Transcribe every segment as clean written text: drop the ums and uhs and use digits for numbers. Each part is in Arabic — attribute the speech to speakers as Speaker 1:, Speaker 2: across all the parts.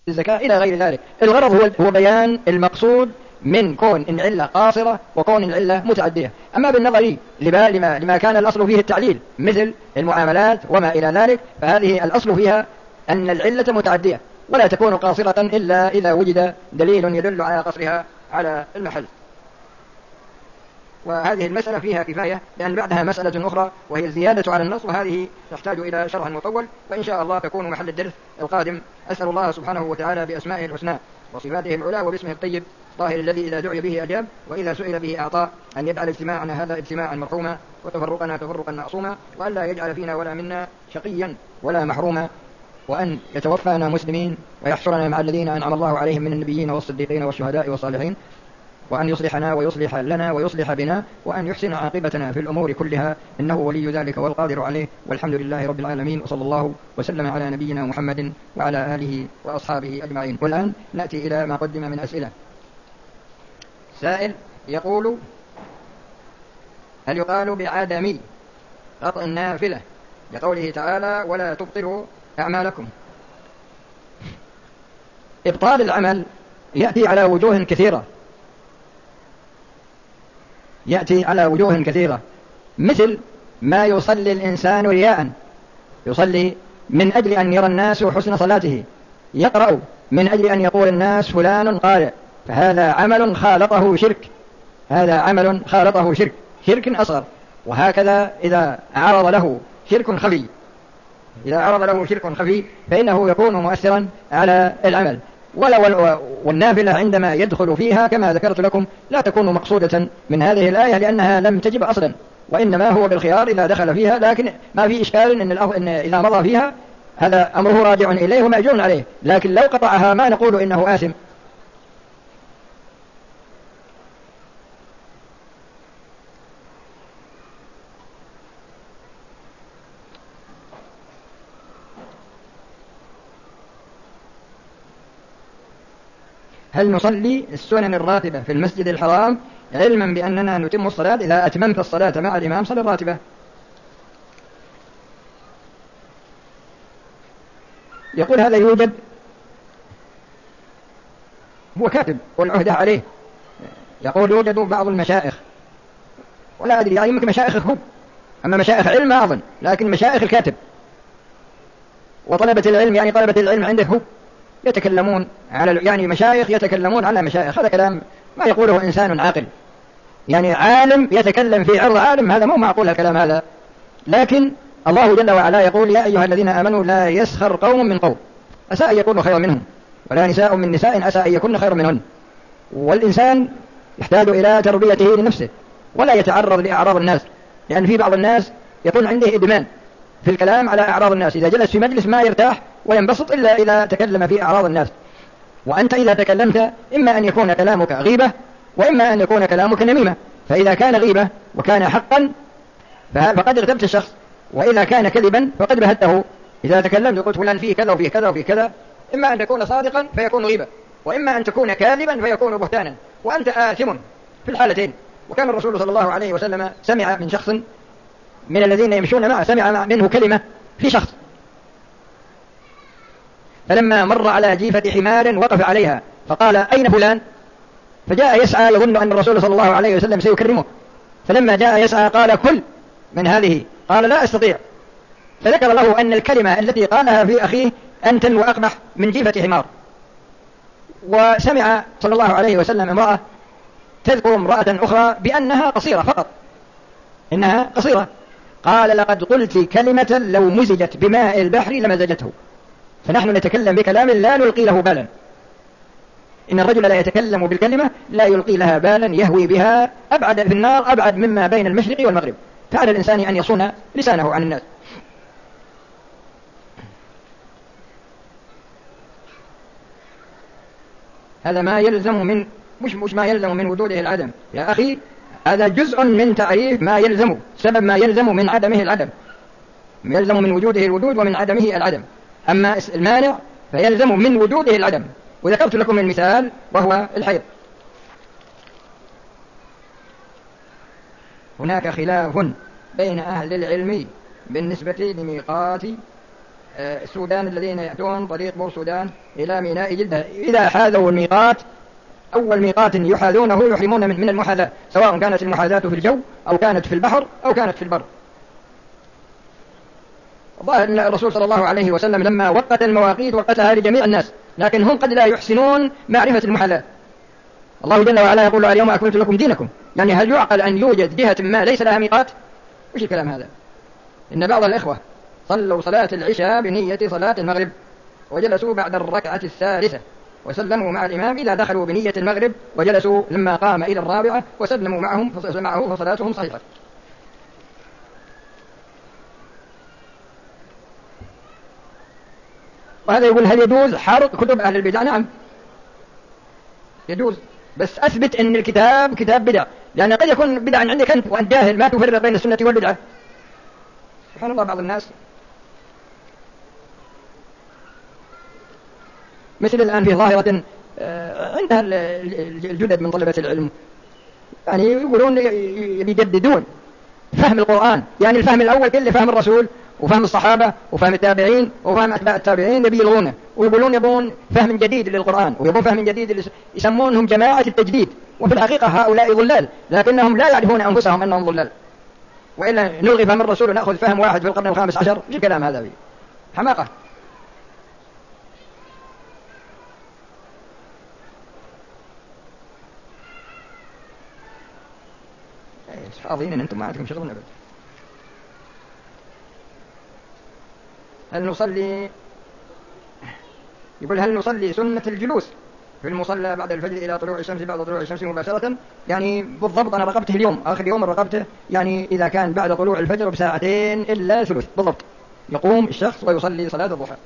Speaker 1: الزكاة إلى غير ذلك. الغرض هو بيان المقصود من كون العلة قاصرة وكون العلة متعدية. أما بالنظر لما كان الأصل فيه التعليل مثل المعاملات وما إلى ذلك، فهذه الأصل فيها أن العلة متعدية ولا تكون قاصرة إلا إذا وجد دليل يدل على قصرها على المحل. وهذه المسألة فيها كفاية، لأن بعدها مسألة أخرى وهي الزيادة على النص، وهذه تحتاج إلى شرح مطول، وإن شاء الله تكون محل الدرس القادم. أسأل الله سبحانه وتعالى بأسمائه الحسنى وصفاته العلى وباسمه الطيب الطاهر الذي إذا دعي به أجاب وإذا سئل به أعطاه، أن يجعل اجتماعنا هذا اجتماعا مرحوما وتفرقنا تفرقا معصوما، وأن لا يجعل فينا ولا منا شقيا ولا محروما، وأن يتوفانا مسلمين ويحشرنا مع الذين أنعم الله عليهم من النبيين والصديقين والشهداء والصالحين، وأن يصلحنا ويصلح لنا ويصلح بنا، وأن يحسن عاقبتنا في الأمور كلها، إنه ولي ذلك والقادر عليه، والحمد لله رب العالمين، وصلى الله وسلم على نبينا محمد وعلى آله وأصحابه أجمعين. والآن نأتي إلى ما قدم من أسئلة. سائل يقول: هل يقال بعدم قطع النافلة لقوله تعالى: ولا تبطلوا أعمالكم؟ إبطال العمل يأتي على وجوه كثيرة، مثل ما يصلي الإنسان رياء، يصلي من أجل أن يرى الناس حسن صلاته، يقرأ من أجل أن يقول الناس فلان قارئ، فهذا عمل خالطه شرك أصغر. وهكذا إذا عرض له شرك خفي فإنه يكون مؤثرا على العمل. والنافلة عندما يدخل فيها كما ذكرت لكم لا تكون مقصودة من هذه الآية، لأنها لم تجب أصلا، وإنما هو بالخيار إذا دخل فيها، لكن ما في إشكال إن إذا مضى فيها هذا أمره راجع إليه ومأجور عليه، لكن لو قطعها ما نقول إنه آثم. هل نصلي السنن الراتبة في المسجد الحرام علما بأننا نتم الصلاة إذا أتممت الصلاة مع الإمام صلى الراتبة؟ يقول هذا يوجد، هو كاتب والعهدة عليه، يقول يوجد بعض المشائخ، ولا أدري يعني يمكن مشائخهم، أما مشائخ علم ما أظن، لكن مشائخ الكاتب وطلبة العلم، يعني طلبة العلم عنده هو يتكلمون يعني مشايخ يتكلمون على مشايخ، هذا كلام ما يقوله إنسان عاقل، يعني عالم يتكلم في عرض عالم، هذا مو معقول الكلام هذا. لكن الله جل وعلا يقول: يا أيها الذين آمنوا لا يسخر قوم من قوم عسى أن يكونوا خيرا منهم، ولا نساء من نساء عسى أن يكون خيرا منهن. والإنسان يحتاج إلى تربيته لنفسه ولا يتعرض لأعراض الناس، لأن في بعض الناس يكون عنده إدمان في الكلام على أعراض الناس، إذا جلس في مجلس ما يرتاح وينبسط إلا إذا تكلم في أعراض الناس. وأنت إذا تكلمت إما أن يكون كلامك غيبة وإما أن يكون كلامك نميمة، فإذا كان غيبة وكان حقا فقد اغتبت الشخص، وإذا كان كذبا فقد بهته. إذا تكلمت وقلت فلان فيه كذا وفيه كذا وفيه كذا، إما أن تكون صادقا فيكون غيبة، وإما أن تكون كاذبا فيكون بهتانا، وأنت آثم في الحالتين. وكان الرسول صلى الله عليه وسلم سمع من شخص من الذين يمشون معه، سمع منه كلمة في شخص، فلما مر على جيفة حمار وقف عليها فقال: أين فلان؟ فجاء يسعى يظن أن الرسول صلى الله عليه وسلم سيكرمه، فلما جاء يسعى قال: كل من هذه، قال: لا أستطيع. فذكر له أن الكلمة التي قالها في أخيه أنتن وأقبح من جيفة حمار. وسمع صلى الله عليه وسلم امرأة تذكر امرأة أخرى بأنها قصيرة فقط، إنها قصيرة، قال: لقد قلت كلمة لو مزجت بماء البحر لمزجته. فنحن نتكلم بكلام لا نلقي له بالا، إن الرجل لا يتكلم بالكلمة لا يلقي لها بالا يهوي بها أبعد في النار، أبعد مما بين المشرق والمغرب. فعلى الإنسان أن يصون لسانه عن الناس. هذا ما يلزم من مش ما يلزم من وجوده العدم يا أخي، هذا جزء من تعريف ما يلزم، سبب ما يلزم من عدمه العدم، يلزم من وجوده الوجود ومن عدمه العدم. أما المانع فيلزم من وجوده العدم، وذكرت لكم المثال وهو الحيض. هناك خلاف بين أهل العلم بالنسبة لميقات السودان الذين يأتون طريق بور سودان إلى ميناء جدة إذا حاذوا الميقات أول ميقات يحاذونه يحرمون من المحاذاة، سواء كانت المحاذاة في الجو أو كانت في البحر أو كانت في البر. ظاهر أن الرسول صلى الله عليه وسلم لما وقت المواقيت وقتها لجميع الناس، لكن هم قد لا يحسنون معرفة المحاذاة. الله جل وعلا يقول اليوم أكملت لكم دينكم، يعني هل يعقل أن يوجد جهة ما ليس لها ميقات؟ وش الكلام هذا؟ إن بعض الإخوة صلوا صلاة العشاء بنية صلاة المغرب وجلسوا بعد الركعة الثالثة وسلموا مع الإمام إذا دخلوا بنية المغرب، وجلسوا لما قام إلى الرابعة وسلموا معه فصلاتهم صحيحة. وهذا يقول هل يجوز حرق كتب أهل البدع؟ نعم يجوز، بس أثبت أن الكتاب كتاب بدع، لأن قد يكون بدعا عندك أنت وأنت جاهل ما تفرق بين السنة والبدعة. سبحان الله، بعض الناس مثل الآن في ظاهرة عندها الجدد من طلبة العلم، يعني يقولون يجددون فهم القرآن، يعني الفهم الأول كله فهم الرسول وفهم الصحابة وفهم التابعين وفهم أتباع التابعين يبيلغونه، ويقولون يبون فهم جديد للقرآن ويبون فهم جديد، يسمونهم جماعة التجديد، وفي الحقيقة هؤلاء ضلال، لكنهم لا يعرفون أنفسهم أنهم ضلال. وإلا نلغي فهم الرسول ونأخذ فهم واحد في القرن الخامس عشر، ايش الكلام هذا فيه؟ حماقة. فاضيين أنتم ما عندكم شغل أبدا. هل نصلي، يقول هل نصلي سنة الجلوس في المصلى بعد الفجر إلى طلوع الشمس بعد طلوع الشمس مباشرة؟ يعني بالضبط أنا رقبته اليوم آخر يوم رقبته، يعني إذا كان بعد طلوع الفجر بساعتين إلا ثلث بالضبط يقوم الشخص ويصلي صلاة الضحى.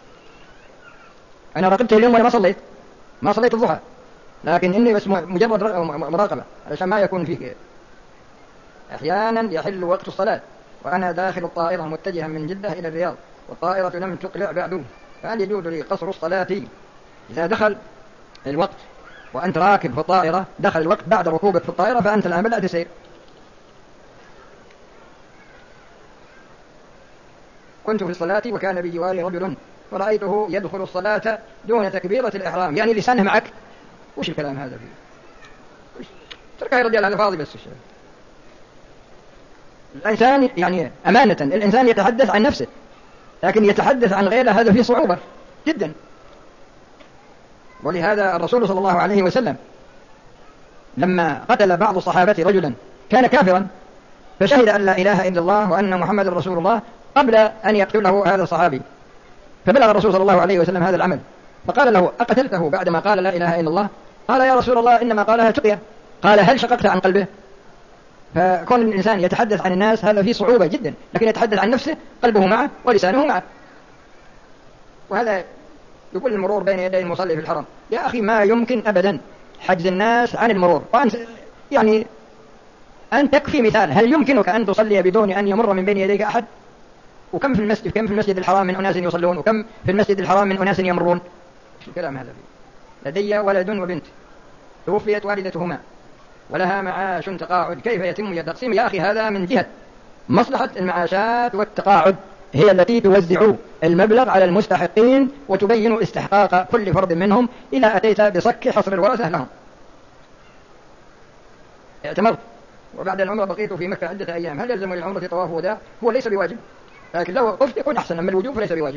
Speaker 1: أنا رقبته اليوم وأنا ما صليت الضحى، لكن إني بس مجرد مراقبة علشان ما يكون فيه. أحيانا يحل وقت الصلاة وأنا داخل الطائرة متجها من جدة إلى الرياض والطائرة لم تقلع بعد، فهل يجوز لي قصر الصلاة إذا دخل الوقت وأنت راكب في الطائرة، دخل الوقت بعد ركوبك في الطائرة فأنت الآن بدأت تسير؟ كنت في الصلاة وكان بجواري رجل ورأيته يدخل الصلاة دون تكبيرة الإحرام، يعني لسانه معك. وش الكلام هذا فيه؟ تركها يا رجال، هذا فاضي بس الشيء. الإنسان يعني أمانة الإنسان يتحدث عن نفسه، لكن يتحدث عن غيره هذا فيه صعوبة جدا. ولهذا الرسول صلى الله عليه وسلم لما قتل بعض الصحابة رجلا كان كافرا فشهد أن لا إله إلا الله وأن محمد رسول الله قبل أن يقتله هذا الصحابي، فبلغ الرسول صلى الله عليه وسلم هذا العمل فقال له أقتلته بعدما قال لا إله إلا الله؟ قال يا رسول الله إنما قالها تقيا. قال هل شققت عن قلبه؟ فكون الإنسان يتحدث عن الناس هذا فيه صعوبة جدا، لكن يتحدث عن نفسه قلبه معه ولسانه معه. وهذا يقول المرور بين يدي المصلي في الحرم، يا أخي ما يمكن أبدا حجز الناس عن المرور، وأنت يعني أن تكفي مثال، هل يمكنك أن تصلي بدون أن يمر من بين يديك أحد؟ وكم في المسجد، كم في المسجد الحرام من أناس يصلون، وكم في المسجد الحرام من أناس يمرون؟ شو الكلام هذا فيه؟ لدي ولد وبنت توفيت والدتهما ولها معاش تقاعد، كيف يتم التقسيم؟ يا أخي هذا من جهة مصلحة المعاشات والتقاعد هي التي توزع المبلغ على المستحقين وتبين استحقاق كل فرد منهم إذا أتيت بصك حصر الورثة لهم. اعتمرت وبعد العمرة بقيت في مكة عدة أيام، هل يلزم للعمرة طواف وداع؟ هو ليس بواجب، لكن لو وقفت يكون أحسن، أما الوجوب فليس بواجب.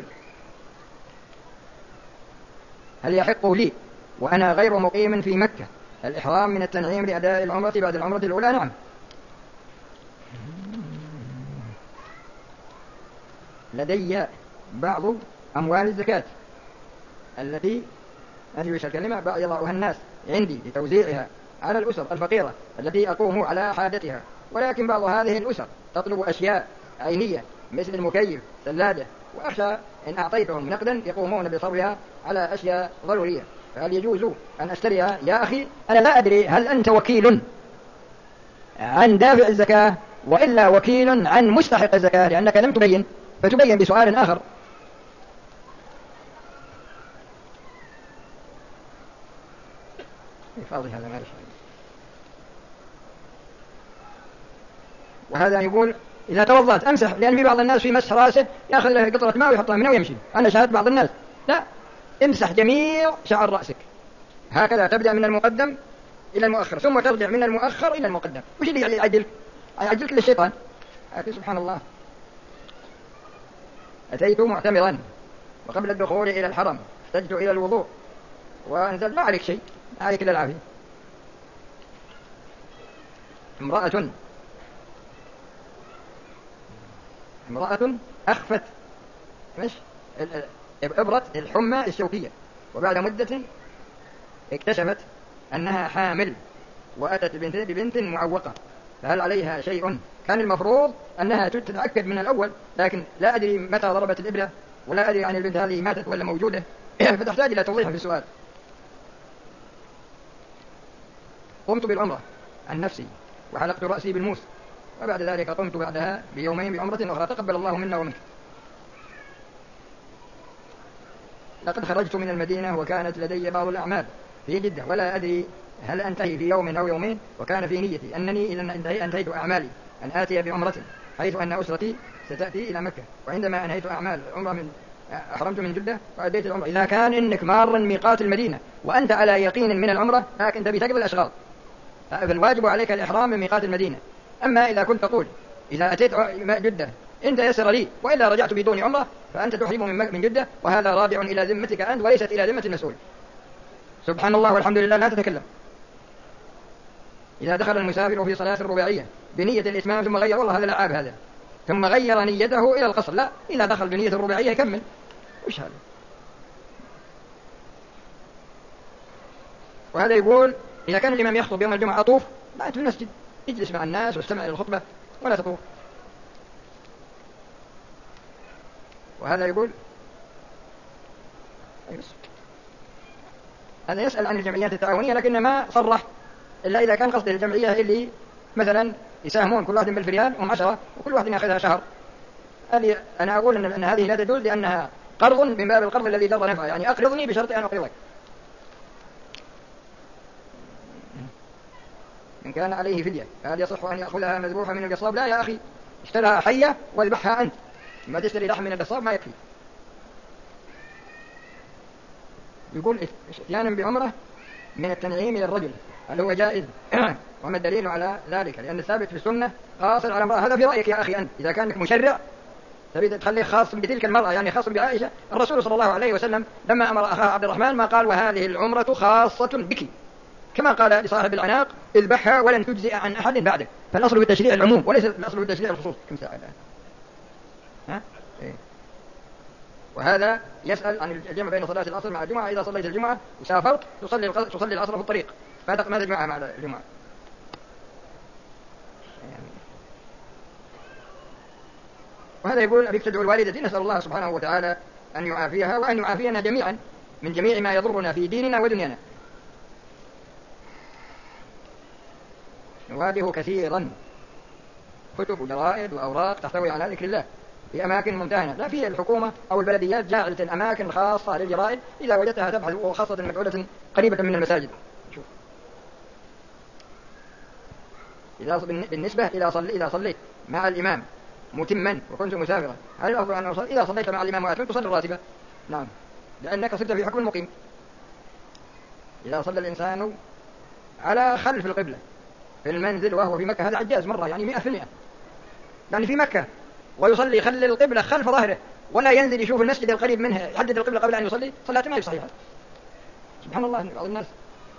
Speaker 1: هل يحق لي وأنا غير مقيم في مكة الإحرام من التنعيم لأداء العمرة بعد العمرة الأولى؟ نعم. لدي بعض أموال الزكاة التي أجوش الكلمة يضعها الناس عندي لتوزيعها على الأسر الفقيرة التي أقوم على حاجتها، ولكن بعض هذه الأسر تطلب أشياء عينية مثل المكيف ثلاجة، وأخشى إن أعطيتهم نقدا يقومون بصرفها على أشياء ضرورية، فهل يجوز أن أشتريها؟ يا أخي أنا لا أدري هل أنت وكيل عن دافع الزكاة وإلا وكيل عن مستحق الزكاة، لأنك لم تبين، فتبين بسؤال آخر. فاضي هذا ما. وهذا يقول إذا توضأت أمسح، لأن في بعض الناس في مسح رأسه يأخذ له قطرة ماء ويحطها منه ويمشي. أنا شاهدت بعض الناس لا، امسح جميع شعر رأسك هكذا، تبدأ من المقدم إلى المؤخر ثم ترجع من المؤخر إلى المقدم. وش اللي يعدلك؟ يعدلك للشيطان. سبحان الله. أتيت معتمرا وقبل الدخول إلى الحرم احتجت إلى الوضوء وأنزل، ما عليك شيء، ما عليك إلا العافية. امرأة أخفت إبرة الحمى الشوكية، وبعد مدة اكتشفت أنها حامل وأتت ببنت معوقة، فهل عليها شيء؟ كان المفروض أنها تتأكد من الأول، لكن لا أدري متى ضربت الإبرة ولا أدري عن البنت هذه ماتت ولا موجودة فتحتاج إلى توضيح في السؤال. قمت بالعمرة عن نفسي وحلقت رأسي بالموس، وبعد ذلك قمت بعدها بيومين بعمرة أخرى، تقبل الله منا ومنك. لقد خرجت من المدينة وكانت لدي بعض الأعمال في جدة، ولا أدري هل أنتهي في يوم أو يومين، وكان في نيتي أنني إذا أنتهيت أعمالي أن آتي بعمرة، حيث أن أسرتي ستأتي إلى مكة، وعندما أنهيت أعمال العمرة أحرمت من جدة وأديت العمرة. إذا كان إنك مارا ميقات المدينة وأنت على يقين من العمرة لكن تبي تقبل الأشغال، فالواجب عليك الإحرام من ميقات المدينة. أما إذا كنت تقول إذا أتيت جدة إن تيسر لي وإلا رجعت بدون عمرة، فأنت تحرم من جدة، وهذا راجع إلى ذمتك أنت وليست إلى ذمة المسؤول. سبحان الله والحمد لله، لا تتكلم. إذا دخل المسافر في صلاة الرباعية بنية الإتمام ثم غير، والله هذا لعاب هذا، ثم غير نيته إلى القصر، لا، إذا دخل بنية الرباعية يكمل. وش هذا؟ وهذا يقول إذا كان الإمام يخطب يوم الجمعة أطوف، لا، في المسجد اجلس مع الناس واستمع إلى الخطبة ولا تطوف. وهذا يقول هذا يسأل عن الجمعيات التعاونية، لكن ما صرح إلا إذا كان قصده الجمعية اللي مثلا يساهمون كل واحد بالريال وهم 10 وكل واحد يأخذها شهر. أنا أقول أن هذه لا تجوز، لأنها قرض من باب القرض الذي ضر نفعه، يعني أقرضني بشرط أن أقرضك. إن كان عليه فدية فهل يصح أن يأخذها مذبوحة من القصاب؟ لا يا أخي، اشترها حية واذبحها أنت، ما تشتري لحم من القصاب ما يكفي. يقول اتيانا بعمرة من التنعيم إلى الرجل هل هو جائز؟ وما الدليل على ذلك؟ لأن الثابت في السنة قاصر على امرأة. هذا في رأيك يا أخي أنت، إذا كانك مشرع تريد تخليه خاص بتلك المرأة، يعني خاص بعائشة. الرسول صلى الله عليه وسلم لما أمر أخاه عبد الرحمن ما قال وهذه العمرة خاصة بك، كما قال لصاحب العناق اذبحها ولن تجزئ عن أحد بعدك. فالأصل بالتشريع العموم وليس الأصل بالتشريع الخصوص. كم ساعة الآن؟ ها؟ إيه؟ وهذا يسأل عن الجمع بين صلاة العصر مع الجمعة. إذا صليت الجمعة وسافرت تصلي العصر في الطريق، ما تجمعها مع الجمعة. وهذا يقول أبيك تدعو الوالدة، نسأل الله سبحانه وتعالى أن يعافيها وأن يعافينا جميعا من جميع ما يضرنا في ديننا ودنيانا. نواده كثيرا كتب وجرائد وأوراق تحتوي على ذكر الله في أماكن ممتهنة، لا في الحكومة أو البلديات جاعلة أماكن خاصة للجرائد، إذا وجدتها تبحث، وخاصة مجعولة قريبة من المساجد. شوف. بالنسبة إذا صليت مع الإمام متما وكنت مسافرا، هل الأفضل أن أصلي؟ إذا صليت مع الإمام وأتممت تصلي الراتبة، نعم، لأنك صرت في حكم المقيم. إذا صلى الإنسان على خلف القبلة في المنزل وهو في مكة، هذا عجاز مرة، يعني 100%، يعني في مكة ويصلي يخلي القبلة خلف ظهره ولا ينزل يشوف المسجد القريب منه يحدد القبلة قبل أن يصلي، صلاته ما هي صحيحة. سبحان الله، بعض الناس.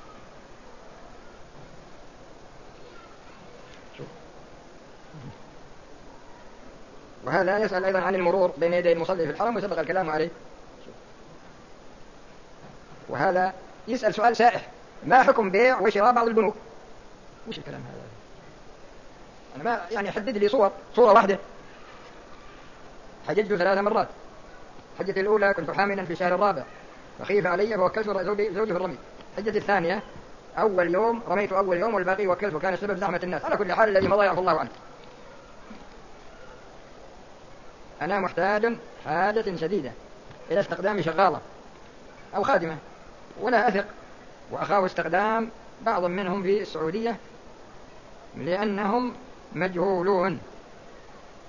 Speaker 1: وهذا يسأل أيضا عن المرور بين يدي المصلي في الحرم وسبق الكلام عليه. وهذا يسأل سؤال سائح، ما حكم بيع وشراء بعض البنوك؟ وش الكلام هذا؟ أنا ما يعني حدد لي صورة واحدة. حججت 3 مرات. حجتي الأولى كنت حاملا في الشهر الرابع فخيف علي فوكلت زوجي في الرمي. حجتي الثانية أول يوم رميت أول يوم والباقي وكلت، وكان السبب زحمة الناس. على كل حال الذي مضى يعفو الله عنه. أنا محتاج حاجة شديدة إلى استخدام شغالة أو خادمة، ولا أثق وأخاف استخدام بعض منهم في السعودية لأنهم مجهولون.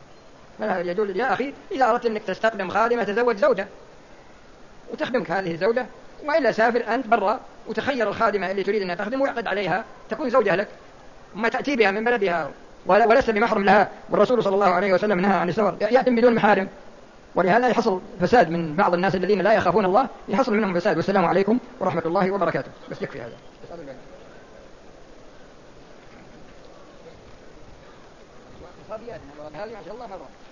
Speaker 1: يقول يا أخي إذا أردت أنك تستخدم خادمة تزوج زوجة وتخدمك هذه الزوجة، وإلا سافر أنت برا وتخير الخادمة اللي تريد أن تخدم ويعقد عليها تكون زوجة لك، ما تأتي بها من بلدها ولست بمحرم لها. والرسول صلى الله عليه وسلم نهى عن السفر يأتي بدون محارم، ولهذا يحصل فساد من بعض الناس الذين لا يخافون الله، يحصل منهم فساد. والسلام عليكم ورحمة الله وبركاته. بس يكفي هذا. هذه ما شاء الله